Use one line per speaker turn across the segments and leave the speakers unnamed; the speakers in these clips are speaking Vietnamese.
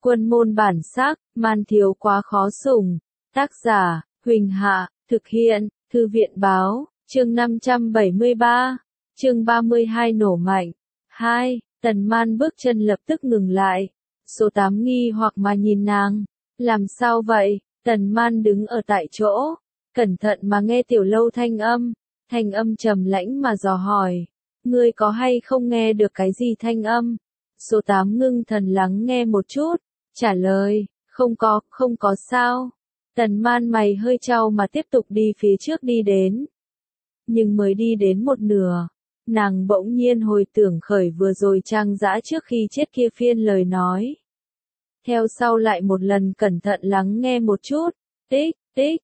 Quân môn bản sắc, man thiếu quá khó sủng. Tác giả, Huỳnh Hạ, thực hiện, Thư viện báo, chương 573, chương 32 nổ mạnh. 2. Tần Man bước chân lập tức ngừng lại. Số 8 nghi hoặc mà nhìn nàng. Làm sao vậy? Tần Man đứng ở tại chỗ, cẩn thận mà nghe Tiểu Lâu thanh âm trầm lãnh mà dò hỏi. Ngươi có hay không nghe được cái gì thanh âm? Số 8 ngưng thần lắng nghe một chút, trả lời, không có sao. Tần Man mày hơi chau mà tiếp tục đi phía trước đi đến. Nhưng mới đi đến một nửa, nàng bỗng nhiên hồi tưởng khởi vừa rồi Trang Dã trước khi chết kia phiên lời nói. Theo sau lại một lần cẩn thận lắng nghe một chút, tích,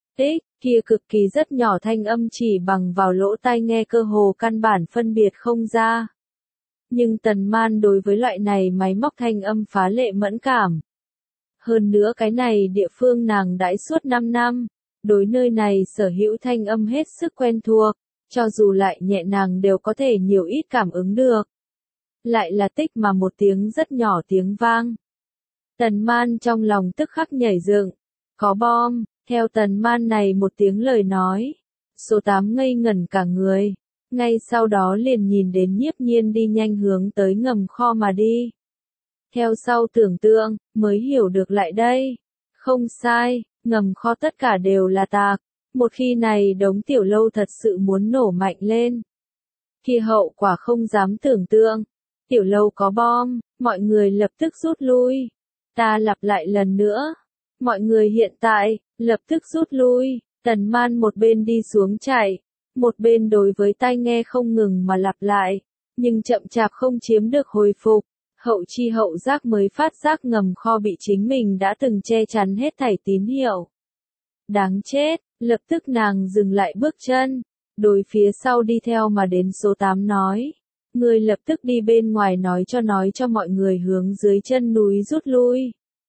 kia cực kỳ rất nhỏ thanh âm chỉ bằng vào lỗ tai nghe cơ hồ căn bản phân biệt không ra. Nhưng Tần Man đối với loại này máy móc thanh âm phá lệ mẫn cảm. Hơn nữa cái này địa phương nàng đãi suốt 5 năm, đối nơi này sở hữu thanh âm hết sức quen thuộc, cho dù lại nhẹ nàng đều có thể nhiều ít cảm ứng được. Lại là tích mà một tiếng rất nhỏ tiếng vang. Tần Man trong lòng tức khắc nhảy dựng, có bom, theo Tần Man này một tiếng lời nói. Số 8 ngây ngẩn cả người, ngay sau đó liền nhìn đến Nhiếp Nhiên đi nhanh hướng tới ngầm kho mà đi. Theo sau tưởng tượng, mới hiểu được lại đây. Không sai, ngầm kho tất cả đều là tạc. Một khi này đống Tiểu Lâu thật sự muốn nổ mạnh lên, kia hậu quả không dám tưởng tượng. Tiểu Lâu có bom, mọi người lập tức rút lui. Ta lặp lại lần nữa. Mọi người hiện tại, lập tức rút lui. Tần Man một bên đi xuống chạy, một bên đối với tai nghe không ngừng mà lặp lại. Nhưng chậm chạp không chiếm được hồi phục. Hậu chi hậu giác mới phát giác ngầm kho bị chính mình đã từng che chắn hết thảy tín hiệu. Đáng chết, lập tức nàng dừng lại bước chân, đối phía sau đi theo mà đến số 8 nói. Người lập tức đi bên ngoài nói cho mọi người hướng dưới chân núi rút lui.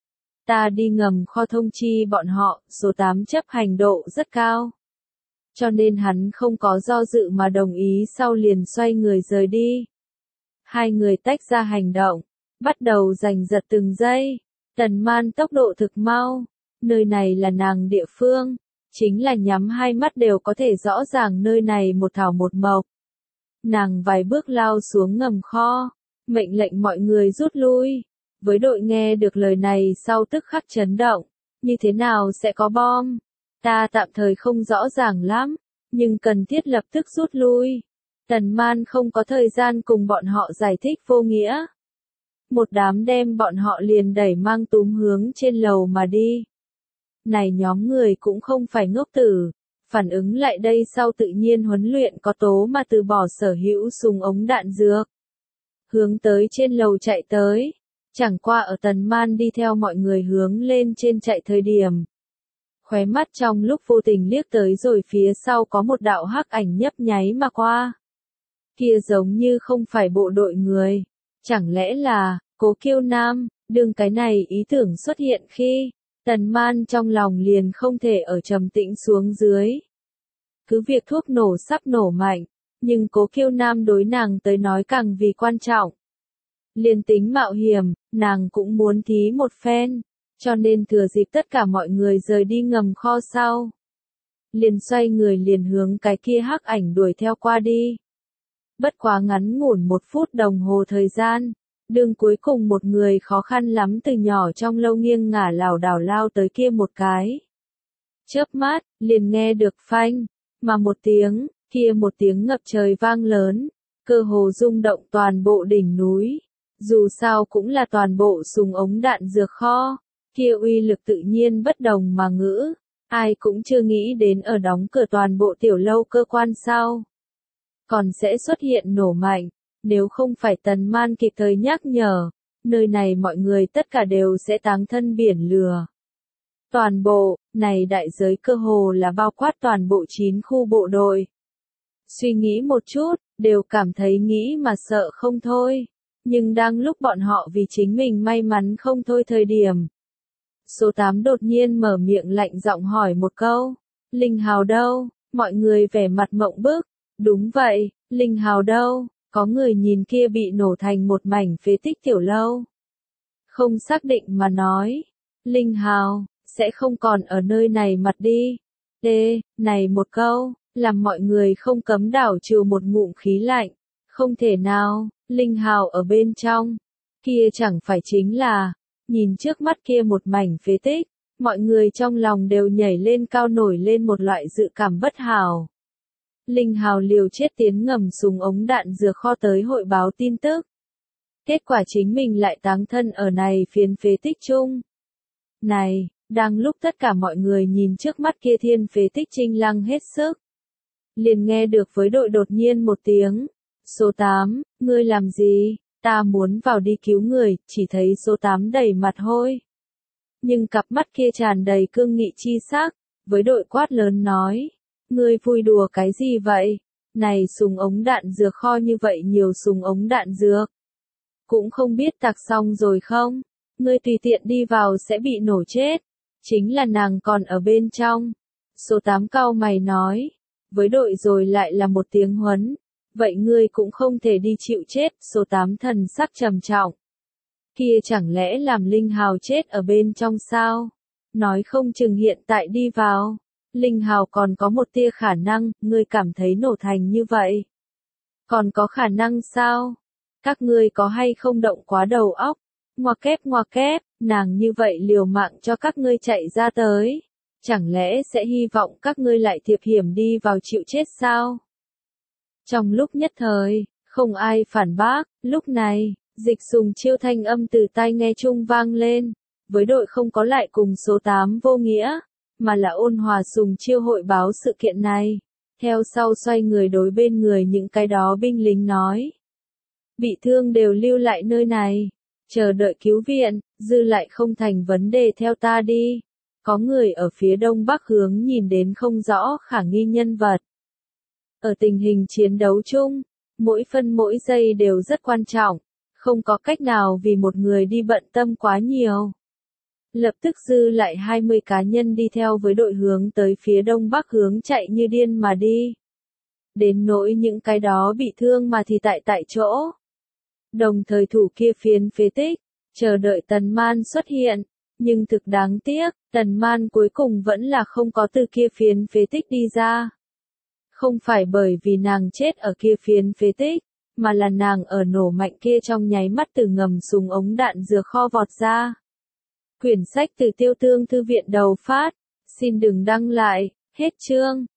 Ta đi ngầm kho thông chi bọn họ, số 8 chấp hành độ rất cao. Cho nên hắn không có do dự mà đồng ý sau liền xoay người rời đi. Hai người tách ra hành động, bắt đầu giành giật từng giây. Tần Man tốc độ thực mau, nơi này là nàng địa phương, chính là nhắm hai mắt đều có thể rõ ràng nơi này một thảo một mộc. Nàng vài bước lao xuống ngầm kho, mệnh lệnh mọi người rút lui. Với đội nghe được lời này sau tức khắc chấn động, như thế nào sẽ có bom? Ta tạm thời không rõ ràng lắm, nhưng cần thiết lập tức rút lui. Tần Man không có thời gian cùng bọn họ giải thích vô nghĩa. Một đám đem bọn họ liền đẩy mang túm hướng trên lầu mà đi. Này nhóm người cũng không phải ngốc tử, phản ứng lại đây sau tự nhiên huấn luyện có tố mà từ bỏ sở hữu súng ống đạn dược. Hướng tới trên lầu chạy tới, chẳng qua ở Tần Man đi theo mọi người hướng lên trên chạy thời điểm. Khóe mắt trong lúc vô tình liếc tới rồi phía sau có một đạo hắc ảnh nhấp nháy mà qua. Kia giống như không phải bộ đội người, chẳng lẽ là Cố Kiêu Nam? Đương cái này ý tưởng xuất hiện khi, Tần Man trong lòng liền không thể ở trầm tĩnh xuống dưới. Cứ việc thuốc nổ sắp nổ mạnh, nhưng Cố Kiêu Nam đối nàng tới nói càng vì quan trọng. Liên tính mạo hiểm, nàng cũng muốn thí một phen, cho nên thừa dịp tất cả mọi người rời đi ngầm kho sau. Liền xoay người liền hướng cái kia hắc ảnh đuổi theo qua đi. Bất quá ngắn ngủn 1 phút đồng hồ thời gian, đương cuối cùng một người khó khăn lắm từ nhỏ trong lâu nghiêng ngả lảo đảo lao tới kia một cái. Chớp mắt, liền nghe được phanh, mà một tiếng, kia một tiếng ngập trời vang lớn, cơ hồ rung động toàn bộ đỉnh núi. Dù sao cũng là toàn bộ súng ống đạn dược kho, kia uy lực tự nhiên bất đồng mà ngữ, ai cũng chưa nghĩ đến ở đóng cửa toàn bộ Tiểu Lâu cơ quan sau. Còn sẽ xuất hiện nổ mạnh, nếu không phải Tần Man kịp thời nhắc nhở, nơi này mọi người tất cả đều sẽ táng thân biển lửa. Toàn bộ, này đại giới cơ hồ là bao quát toàn bộ 9 khu bộ đội. Suy nghĩ một chút, đều cảm thấy nghĩ mà sợ không thôi. Nhưng đang lúc bọn họ vì chính mình may mắn không thôi thời điểm. Số 8 đột nhiên mở miệng lạnh giọng hỏi một câu. Linh Hào đâu? Mọi người vẻ mặt mộng bức. Đúng vậy, Linh Hào đâu? Có người nhìn kia bị nổ thành một mảnh phế tích Tiểu Lâu. không xác định mà nói. Linh Hào, sẽ không còn ở nơi này mặt đi. Này một câu, làm mọi người không cấm đảo trừ một ngụm khí lạnh. Không thể nào, Linh Hào ở bên trong. Kia chẳng phải chính là, nhìn trước mắt kia một mảnh phế tích, mọi người trong lòng đều nhảy lên cao nổi lên một loại dự cảm bất hảo. Linh Hào liều chết tiến ngầm súng ống đạn dược kho tới hội báo tin tức. Kết quả chính mình lại táng thân ở này phiến phế tích chung. Này, đang lúc tất cả mọi người nhìn trước mắt kia thiên phế tích trinh lăng hết sức. Liền nghe được với đội đột nhiên một tiếng. Số 8, ngươi làm gì? Ta muốn vào đi cứu người, chỉ thấy số 8 đầy mặt hôi. Nhưng cặp mắt kia tràn đầy cương nghị chi sắc, với đội quát lớn nói. Ngươi vui đùa cái gì vậy? Này súng ống đạn dược kho như vậy nhiều súng ống đạn dược. Cũng không biết tạc xong rồi không? Ngươi tùy tiện đi vào sẽ bị nổ chết. Chính là nàng còn ở bên trong. Số 8 cau mày nói. Với đội rồi lại là một tiếng huấn. Vậy ngươi cũng không thể đi chịu chết. Số 8 thần sắc trầm trọng. Kia chẳng lẽ làm Linh Hào chết ở bên trong sao? Nói không chừng hiện tại đi vào. Linh Hào còn có một tia khả năng, ngươi cảm thấy nổ thành như vậy. Còn có khả năng sao? Các ngươi có hay không động quá đầu óc? Ngoa kép, nàng như vậy liều mạng cho các ngươi chạy ra tới. Chẳng lẽ sẽ hy vọng các ngươi lại thiệp hiểm đi vào chịu chết sao? Trong lúc nhất thời, không ai phản bác, lúc này, Dịch Sùng Chiêu thanh âm từ tai nghe chung vang lên. Với đội không có lại cùng số 8 vô nghĩa, mà là ôn hòa Sùng Chiêu hội báo sự kiện này. Theo sau xoay người đối bên người những cái đó binh lính nói. Bị thương đều lưu lại nơi này, chờ đợi cứu viện, dư lại không thành vấn đề theo ta đi. Có người ở phía đông bắc hướng nhìn đến không rõ khả nghi nhân vật. Ở tình hình chiến đấu chung, mỗi phân mỗi giây đều rất quan trọng, không có cách nào vì một người đi bận tâm quá nhiều. Lập tức dư lại 20 cá nhân đi theo với đội hướng tới phía đông bắc hướng chạy như điên mà đi. Đến nỗi những cái đó bị thương mà thì tại chỗ. Đồng thời thủ kia phiến phế tích, chờ đợi Tần Man xuất hiện, nhưng thực đáng tiếc, Tần Man cuối cùng vẫn là không có từ kia phiến phế tích đi ra. Không phải bởi vì nàng chết ở kia phiến phế tích, mà là nàng ở nổ mạnh kia trong nháy mắt từ ngầm súng ống đạn dược kho vọt ra. Quyển sách từ Tiêu Tương Thư viện đầu phát, xin đừng đăng lại, hết chương.